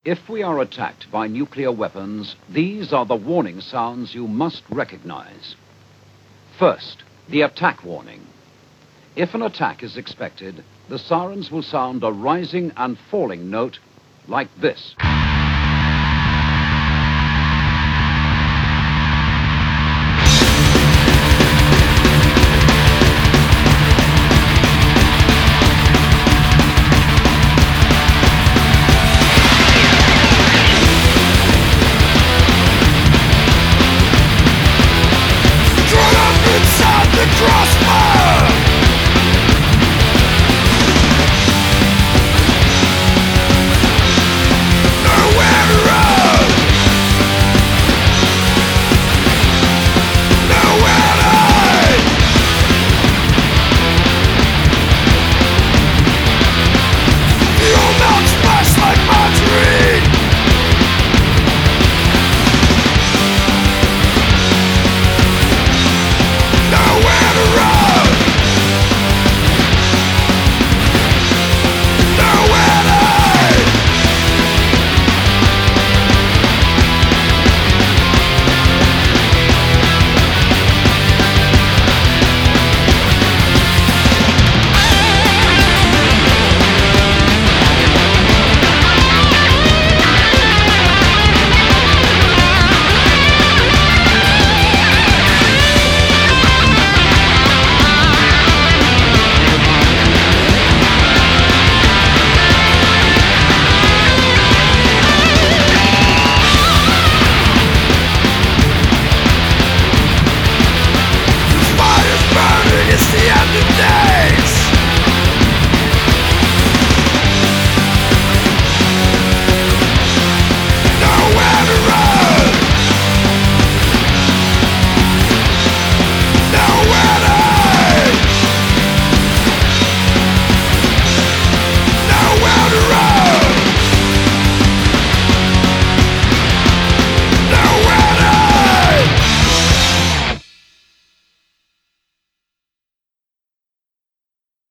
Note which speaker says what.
Speaker 1: If we are attacked by nuclear weapons, these are the warning sounds you must recognize. First, the attack warning. If an attack is expected, the sirens will sound a rising and falling note like this.